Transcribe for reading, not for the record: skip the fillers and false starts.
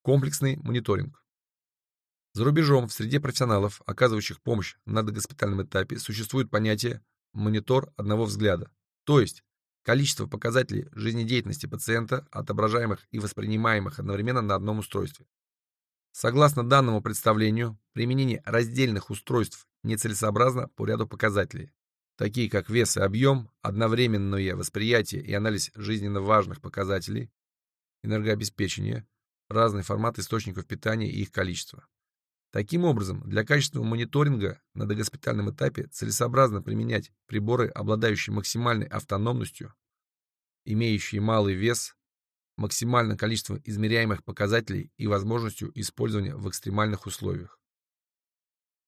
Комплексный мониторинг. За рубежом в среде профессионалов, оказывающих помощь на догоспитальном этапе, существует понятие «монитор одного взгляда», то есть количество показателей жизнедеятельности пациента, отображаемых и воспринимаемых одновременно на одном устройстве. Согласно данному представлению, применение раздельных устройств нецелесообразно по ряду показателей, такие как вес и объем, одновременное восприятие и анализ жизненно важных показателей, энергообеспечение, разный формат источников питания и их количество. Таким образом, для качественного мониторинга на догоспитальном этапе целесообразно применять приборы, обладающие максимальной автономностью, имеющие малый вес, максимальное количество измеряемых показателей и возможностью использования в экстремальных условиях.